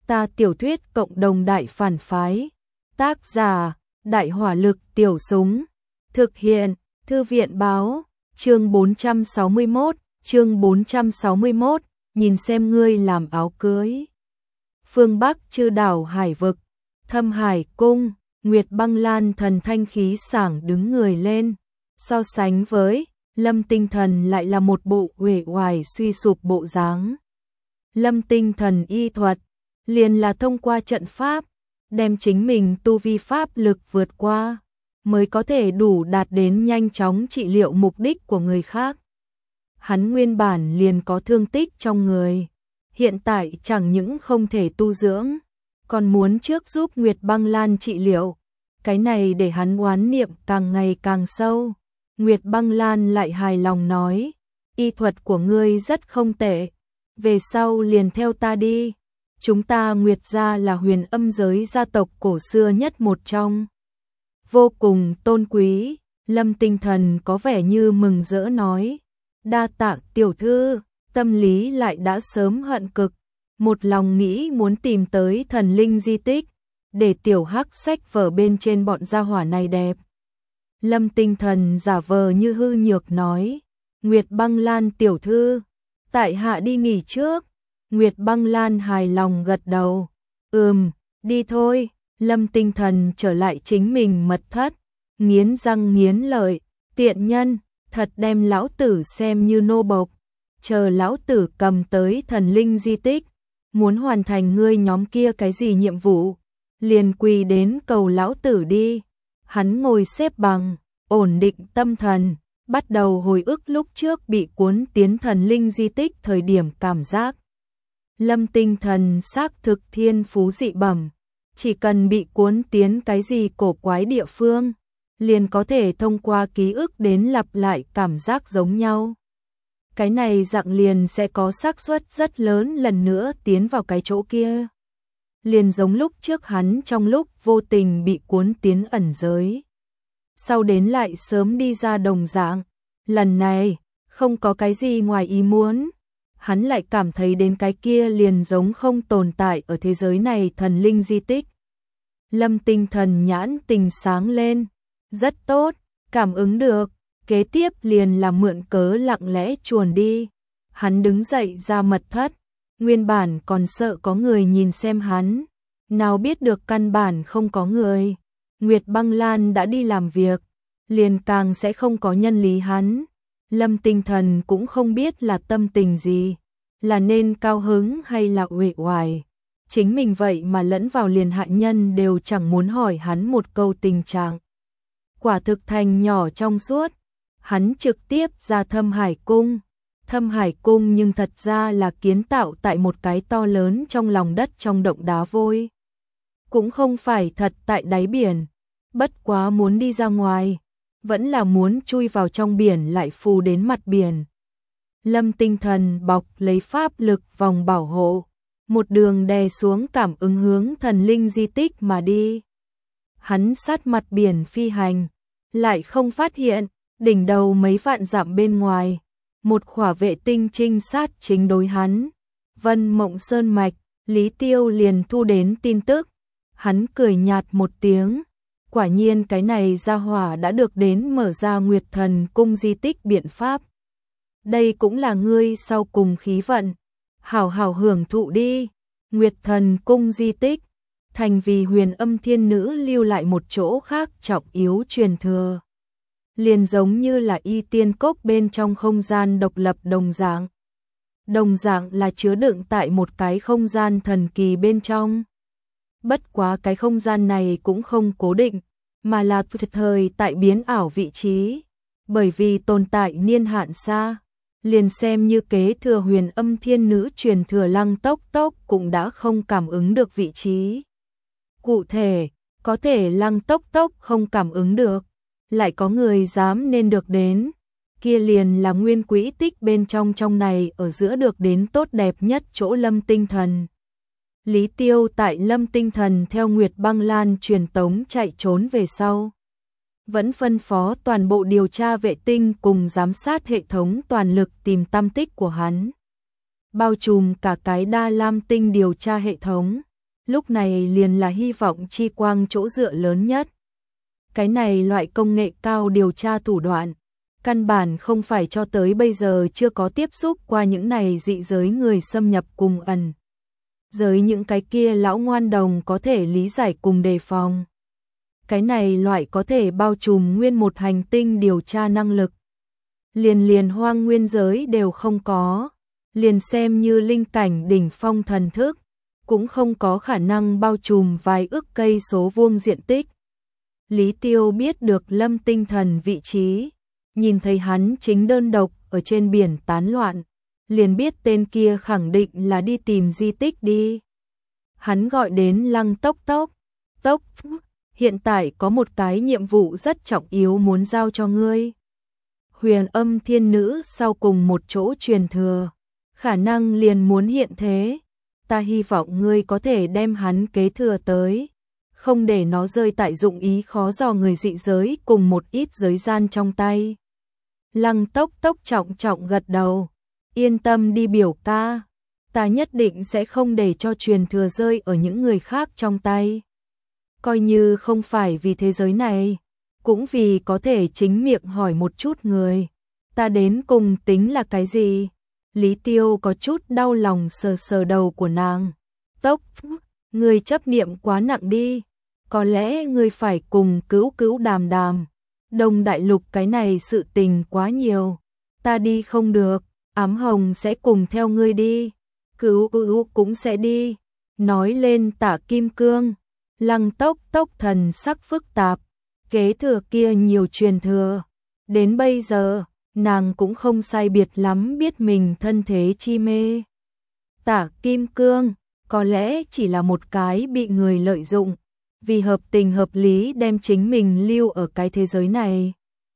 Ta tiểu thuyết cộng đồng đại phản phái. Tác giả: Đại hỏa lực tiểu súng. Thực hiện: Thư viện báo. Chương 461, nhìn xem ngươi làm áo cưới. Phương Bắc chư đảo hải vực, Thâm Hải cung, Nguyệt Băng Lan thần thanh khí sảng đứng người lên. So sánh với Lâm Tinh Thần lại là một bộ uể oải suy sụp bộ dáng. Lâm Tinh Thần y thuật liền là thông qua trận pháp, đem chính mình tu vi pháp lực vượt qua, mới có thể đủ đạt đến nhanh chóng trị liệu mục đích của người khác. Hắn nguyên bản liền có thương tích trong người, hiện tại chẳng những không thể tu dưỡng, còn muốn trước giúp Nguyệt Băng Lan trị liệu. Cái này để hắn oán niệm càng ngày càng sâu. Nguyệt Băng Lan lại hài lòng nói, y thuật của ngươi rất không tệ, về sau liền theo ta đi. Chúng ta Nguyệt gia là huyền âm giới gia tộc cổ xưa nhất một trong. Vô cùng tôn quý. Lâm Tinh Thần có vẻ như mừng rỡ nói, đa tạ tiểu thư, tâm lý lại đã sớm hận cực, một lòng nghĩ muốn tìm tới thần linh di tích, để tiểu hắc sách vở bên trên bọn gia hỏa này đẹp. Lâm Tinh Thần giả vờ như hư nhược nói, Nguyệt Băng Lan tiểu thư, tại hạ đi nghỉ trước. Nguyệt Băng Lan hài lòng gật đầu, đi thôi. Lâm Tinh Thần trở lại chính mình mật thất, nghiến răng nghiến lợi, tiện nhân, thật đem lão tử xem như nô bộc. Chờ lão tử cầm tới thần linh di tích, muốn hoàn thành ngươi nhóm kia cái gì nhiệm vụ, liền quỳ đến cầu lão tử đi. Hắn ngồi xếp bằng, ổn định tâm thần, bắt đầu hồi ức lúc trước bị cuốn tiến thần linh di tích thời điểm cảm giác. Lâm Tinh Thần xác thực thiên phú dị bẩm, chỉ cần bị cuốn tiến cái gì cổ quái địa phương, liền có thể thông qua ký ức đến lặp lại cảm giác giống nhau. Cái này dạng liền sẽ có xác suất rất lớn lần nữa tiến vào cái chỗ kia. Liền giống lúc trước hắn trong lúc vô tình bị cuốn tiến ẩn giới, sau đến lại sớm đi ra đồng dạng. Lần này không có cái gì ngoài ý muốn, hắn lại cảm thấy đến cái kia liền giống không tồn tại ở thế giới này thần linh di tích. Lâm Tinh Thần nhãn tình sáng lên, rất tốt, cảm ứng được, kế tiếp liền là mượn cớ lặng lẽ chuồn đi. Hắn đứng dậy ra mật thất, nguyên bản còn sợ có người nhìn xem hắn, nào biết được căn bản không có người. Nguyệt Băng Lan đã đi làm việc, liền càng sẽ không có nhân lý hắn. Lâm Tinh Thần cũng không biết là tâm tình gì, là nên cao hứng hay là uể oải. Chính mình vậy mà lẫn vào liền hạ nhân đều chẳng muốn hỏi hắn một câu tình trạng. Quả thực thành nhỏ trong suốt, hắn trực tiếp ra Thâm Hải cung. Thâm Hải cung nhưng thật ra là kiến tạo tại một cái to lớn trong lòng đất trong động đá vôi. Cũng không phải thật tại đáy biển, bất quá muốn đi ra ngoài, vẫn là muốn chui vào trong biển lại phù đến mặt biển. Lâm Tinh Thần bọc lấy pháp lực vòng bảo hộ, một đường đè xuống cảm ứng hướng thần linh di tích mà đi. Hắn sát mặt biển phi hành, lại không phát hiện, đỉnh đầu mấy vạn dặm bên ngoài, một khỏa vệ tinh trinh sát chính đối hắn. Vân Mộng Sơn Mạch, Lý Tiêu liền thu đến tin tức, hắn cười nhạt một tiếng. Quả nhiên cái này gia hỏa đã được đến mở ra Nguyệt Thần cung di tích biện pháp. Đây cũng là ngươi sau cùng khí vận, hảo hảo hưởng thụ đi. Nguyệt Thần cung di tích, thành vì huyền âm thiên nữ lưu lại một chỗ khác trọng yếu truyền thừa. Liền giống như là y tiên cốc bên trong không gian độc lập đồng dạng. Đồng dạng là chứa đựng tại một cái không gian thần kỳ bên trong. Bất quá cái không gian này cũng không cố định, mà là thời tại biến ảo vị trí. Bởi vì tồn tại niên hạn xa, liền xem như kế thừa huyền âm thiên nữ truyền thừa Lăng Tốc Tốc cũng đã không cảm ứng được vị trí. Cụ thể, có thể Lăng Tốc Tốc không cảm ứng được, lại có người dám nên được đến. Kia liền là nguyên quỹ tích bên trong này ở giữa được đến tốt đẹp nhất chỗ Lâm Tinh Thần. Lý Tiêu tại Lâm Tinh Thần theo Nguyệt Băng Lan truyền tống chạy trốn về sau, vẫn phân phó toàn bộ điều tra vệ tinh cùng giám sát hệ thống toàn lực tìm tăm tích của hắn, bao trùm cả cái Đa Lam tinh điều tra hệ thống. lúc này liền là hy vọng chi quang chỗ dựa lớn nhất. Cái này loại công nghệ cao điều tra thủ đoạn, căn bản không phải cho tới bây giờ chưa có tiếp xúc qua những này dị giới người xâm nhập cùng ẩn. Giới những cái kia lão ngoan đồng có thể lý giải cùng đề phòng. Cái này loại có thể bao trùm nguyên một hành tinh điều tra năng lực. Liền hoang nguyên giới đều không có, liền xem như linh cảnh đỉnh phong thần thức, cũng không có khả năng bao trùm vài ức cây số vuông diện tích. Lý Tiêu biết được Lâm Tinh Thần vị trí, nhìn thấy hắn chính đơn độc ở trên biển tán loạn, liền biết tên kia khẳng định là đi tìm di tích đi. Hắn gọi đến Lăng Tốc Tốc, hiện tại có một cái nhiệm vụ rất trọng yếu muốn giao cho ngươi. Huyền Âm Thiên Nữ sau cùng một chỗ truyền thừa, khả năng liền muốn hiện thế, ta hy vọng ngươi có thể đem hắn kế thừa tới, không để nó rơi tại dụng ý khó dò người dị giới cùng một ít giới gian trong tay. Lăng Tốc trọng gật đầu, yên tâm đi biểu ca, ta nhất định sẽ không để cho truyền thừa rơi ở những người khác trong tay. Coi như không phải vì thế giới này, cũng vì có thể chính miệng hỏi một chút người, ta đến cùng tính là cái gì? Lý Tiêu có chút đau lòng sờ đầu của nàng. Tốc, ngươi chấp niệm quá nặng đi, có lẽ ngươi phải cùng cứu đàm. Đông Đại Lục cái này sự tình quá nhiều, ta đi không được, Ám Hồng sẽ cùng theo ngươi đi, cứu cũng sẽ đi. Nói lên Tả Kim Cương, Lăng Tốc thần sắc phức tạp, kế thừa kia nhiều truyền thừa, đến bây giờ nàng cũng không sai biệt lắm biết mình thân thế chi mê. Tả Kim Cương có lẽ chỉ là một cái bị người lợi dụng, vì hợp tình hợp lý đem chính mình lưu ở cái thế giới này.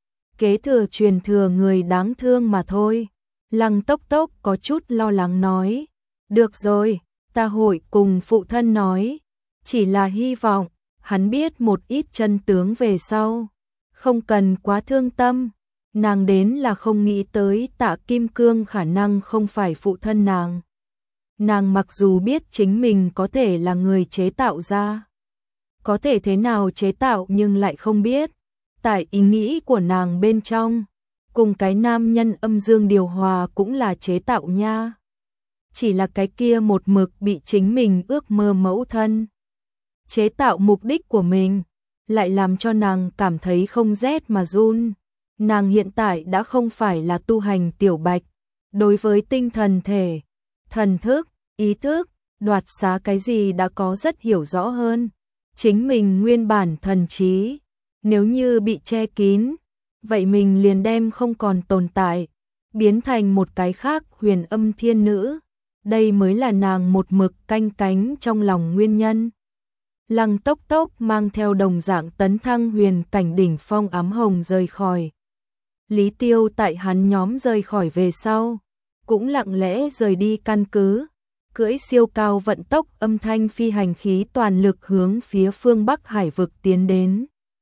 Kế thừa truyền thừa người đáng thương mà thôi. Lăng Tốc có chút lo lắng nói, được rồi, ta hội cùng phụ thân nói, chỉ là hy vọng hắn biết một ít chân tướng về sau, không cần quá thương tâm. Nàng đến là không nghĩ tới Tạ Kim Cương khả năng không phải phụ thân nàng. Nàng mặc dù biết chính mình có thể là người chế tạo ra, có thể thế nào chế tạo nhưng lại không biết, tại ý nghĩ của nàng bên trong, cùng cái nam nhân âm dương điều hòa cũng là chế tạo nha. Chỉ là cái kia một mực bị chính mình ước mơ mẫu thân chế tạo mục đích của mình, lại làm cho nàng cảm thấy không rét mà run. Nàng hiện tại đã không phải là tu hành tiểu bạch, đối với tinh thần thể, thần thức, ý thức, đoạt xá cái gì đã có rất hiểu rõ hơn. Chính mình nguyên bản thần trí, nếu như bị che kín, vậy mình liền đem không còn tồn tại, biến thành một cái khác Huyền Âm Thiên Nữ. Đây mới là nàng một mực canh cánh trong lòng nguyên nhân. Lăng Tốc mang theo đồng dạng tấn thăng huyền cảnh đỉnh phong Ám Hồng rời khỏi. Lý Tiêu tại hắn nhóm rời khỏi về sau, cũng lặng lẽ rời đi căn cứ, cưỡi siêu cao vận tốc âm thanh phi hành khí toàn lực hướng phía phương Bắc Hải vực tiến đến.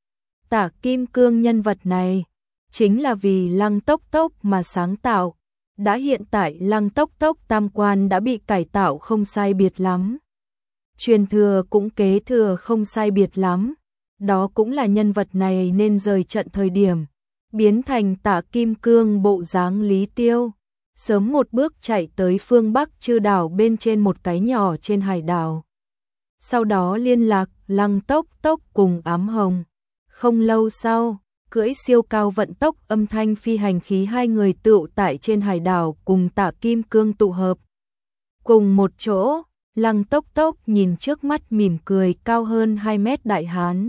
Tả Kim Cương nhân vật này, chính là vì Lăng Tốc mà sáng tạo, đã hiện tại Lăng Tốc tam quan đã bị cải tạo không sai biệt lắm. Truyền thừa cũng kế thừa không sai biệt lắm, đó cũng là nhân vật này nên rời trận thời điểm, biến thành Tả Kim Cương bộ dáng Lý Tiêu, sớm một bước chạy tới phương Bắc Chư đảo bên trên một cái nhỏ trên hải đảo. Sau đó liên lạc Lăng Tốc cùng Ám Hồng. Không lâu sau, cưỡi siêu cao vận tốc âm thanh phi hành khí hai người tựu tại trên hải đảo cùng Tả Kim Cương tụ hợp. Cùng một chỗ, Lăng Tốc nhìn trước mắt mỉm cười cao hơn 2 mét đại hán.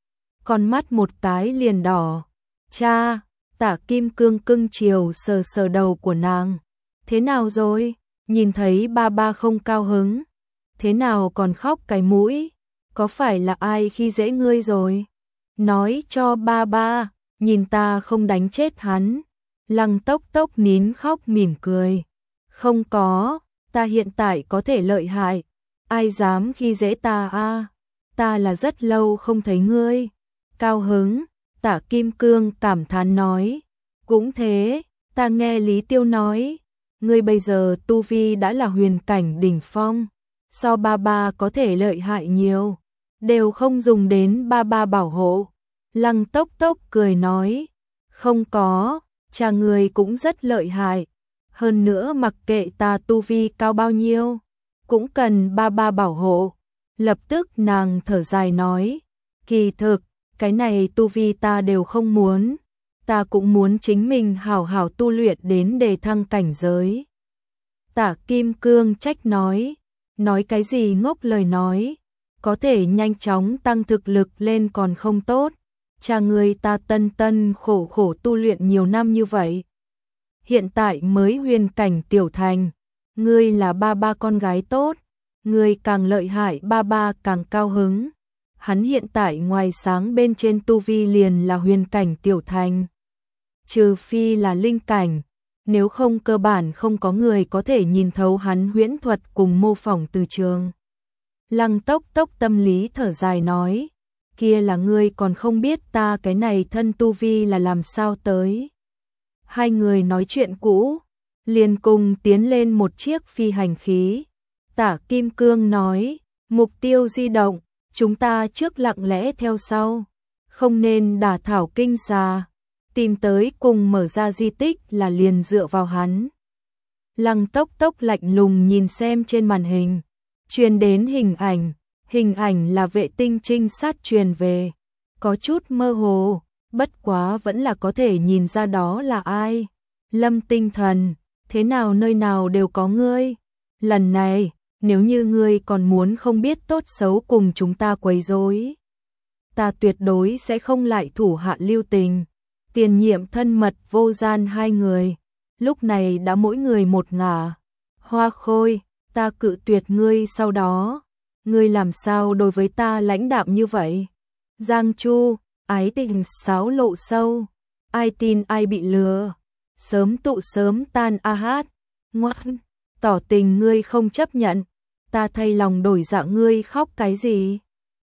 Con mắt một cái liền đỏ. Cha, Tả Kim Cương cưng chiều sờ đầu của nàng. Thế nào rồi? Nhìn thấy ba không cao hứng. Thế nào còn khóc cái mũi? Có phải là ai khi dễ ngươi rồi? Nói cho ba, nhìn ta không đánh chết hắn. Lăng Tốc nín khóc mỉm cười. Không có, ta hiện tại có thể lợi hại. Ai dám khi dễ ta a? Ta là rất lâu không thấy ngươi. Cao hứng, Tả Kim Cương cảm thán nói. Cũng thế, ta nghe Lý Tiêu nói, ngươi bây giờ tu vi đã là huyền cảnh đỉnh phong, so ba ba có thể lợi hại nhiều, đều không dùng đến ba ba bảo hộ. Lăng Tốc Tốc cười nói, không có, cha người cũng rất lợi hại, hơn nữa mặc kệ ta tu vi cao bao nhiêu, cũng cần ba ba bảo hộ. Lập tức nàng thở dài nói, kỳ thực, cái này tu vi ta đều không muốn, ta cũng muốn chính mình hảo hảo tu luyện đến đề thăng cảnh giới. Tả Kim Cương trách nói cái gì ngốc lời nói, có thể nhanh chóng tăng thực lực lên còn không tốt, cha người ta tân tân khổ khổ tu luyện nhiều năm như vậy. Hiện tại mới huyền cảnh tiểu thành, ngươi là ba ba con gái tốt, ngươi càng lợi hại ba ba càng cao hứng. Hắn hiện tại ngoài sáng bên trên tu vi liền là huyền cảnh tiểu thành, trừ phi là linh cảnh, nếu không cơ bản không có người có thể nhìn thấu hắn huyễn thuật cùng mô phỏng từ trường. Lăng Tốc Tốc tâm lý thở dài nói, kia là ngươi còn không biết ta cái này thân tu vi là làm sao tới. Hai người nói chuyện cũ, liền cùng tiến lên một chiếc phi hành khí. Tả Kim Cương nói, mục tiêu di động, chúng ta trước lặng lẽ theo sau, không nên đả thảo kinh xà, tìm tới cùng mở ra di tích là liền dựa vào hắn. Lăng Tốc Tốc lạnh lùng nhìn xem trên màn hình, truyền đến hình ảnh là vệ tinh trinh sát truyền về, có chút mơ hồ, bất quá vẫn là có thể nhìn ra đó là ai. Lâm Tinh Thần, thế nào nơi nào đều có ngươi, lần này, nếu như ngươi còn muốn không biết tốt xấu cùng chúng ta quấy rối, ta tuyệt đối sẽ không lại thủ hạ lưu tình. Tiền Nhiệm thân mật Vô Gian hai người, lúc này đã mỗi người một ngả. Hoa Khôi, ta cự tuyệt ngươi sau đó, ngươi làm sao đối với ta lãnh đạm như vậy? Giang Chu, ái tình xáo lộ sâu, ai tin ai bị lừa, sớm tụ sớm tan a hát, ngoan, tỏ tình ngươi không chấp nhận, ta thay lòng đổi dạ ngươi khóc cái gì?